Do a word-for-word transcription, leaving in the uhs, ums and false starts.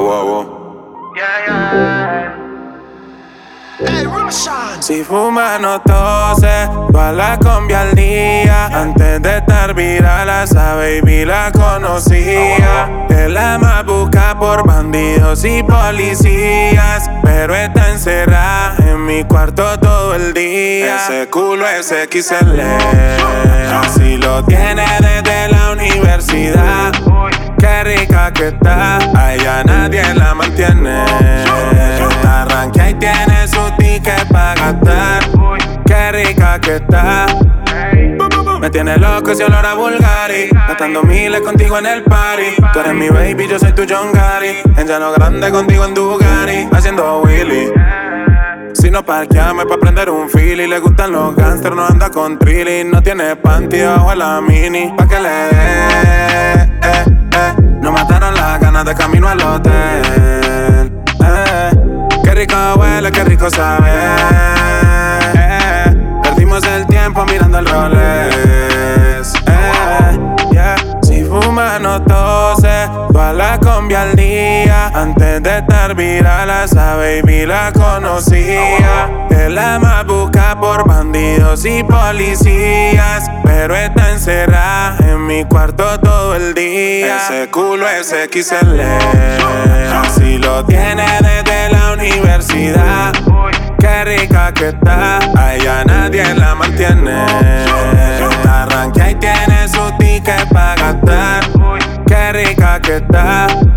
guabo. Yeah, yeah. Hey, Roshan. Si fuma no tose, toda la combi al día. Antes de estar viral, a esa baby la conocía. De la más busca por bandidos y policías, pero está encerrada en mi cuarto todo el día. Ese culo es X L, así lo tiene desde la universidad. Qué rica que está, a ella nadie la mantiene. Está ranquea y tiene su ticket pa' gastar. Qué rica que está. Me tiene loco ese olor a Bulgari, gastando miles contigo en el party. Tú eres mi baby, yo soy tu John Gary. En llano grande contigo en Dugari, haciendo Willy. Si no parqueame pa' prender un fili. Le gustan los gangsters, no anda con trilly. No tiene panty bajo la mini, pa' que le dé, eh, eh. No mataron las ganas de camino al hotel, eh. Qué rico huele, qué rico sabe, eh. Perdimos el tiempo mirando el Rolex, eh, yeah. Si fuma no tose, toda la combi al día. Antes de estar viral, a esa baby la conocía. De la más busca por bandidos y policías, pero está encerrada en mi cuarto todo el día. Ese culo es X L, así lo tiene desde la universidad. Qué rica que está, a ella nadie la mantiene. Está ranquea y tiene su ticket pa' gastar. Qué rica que está.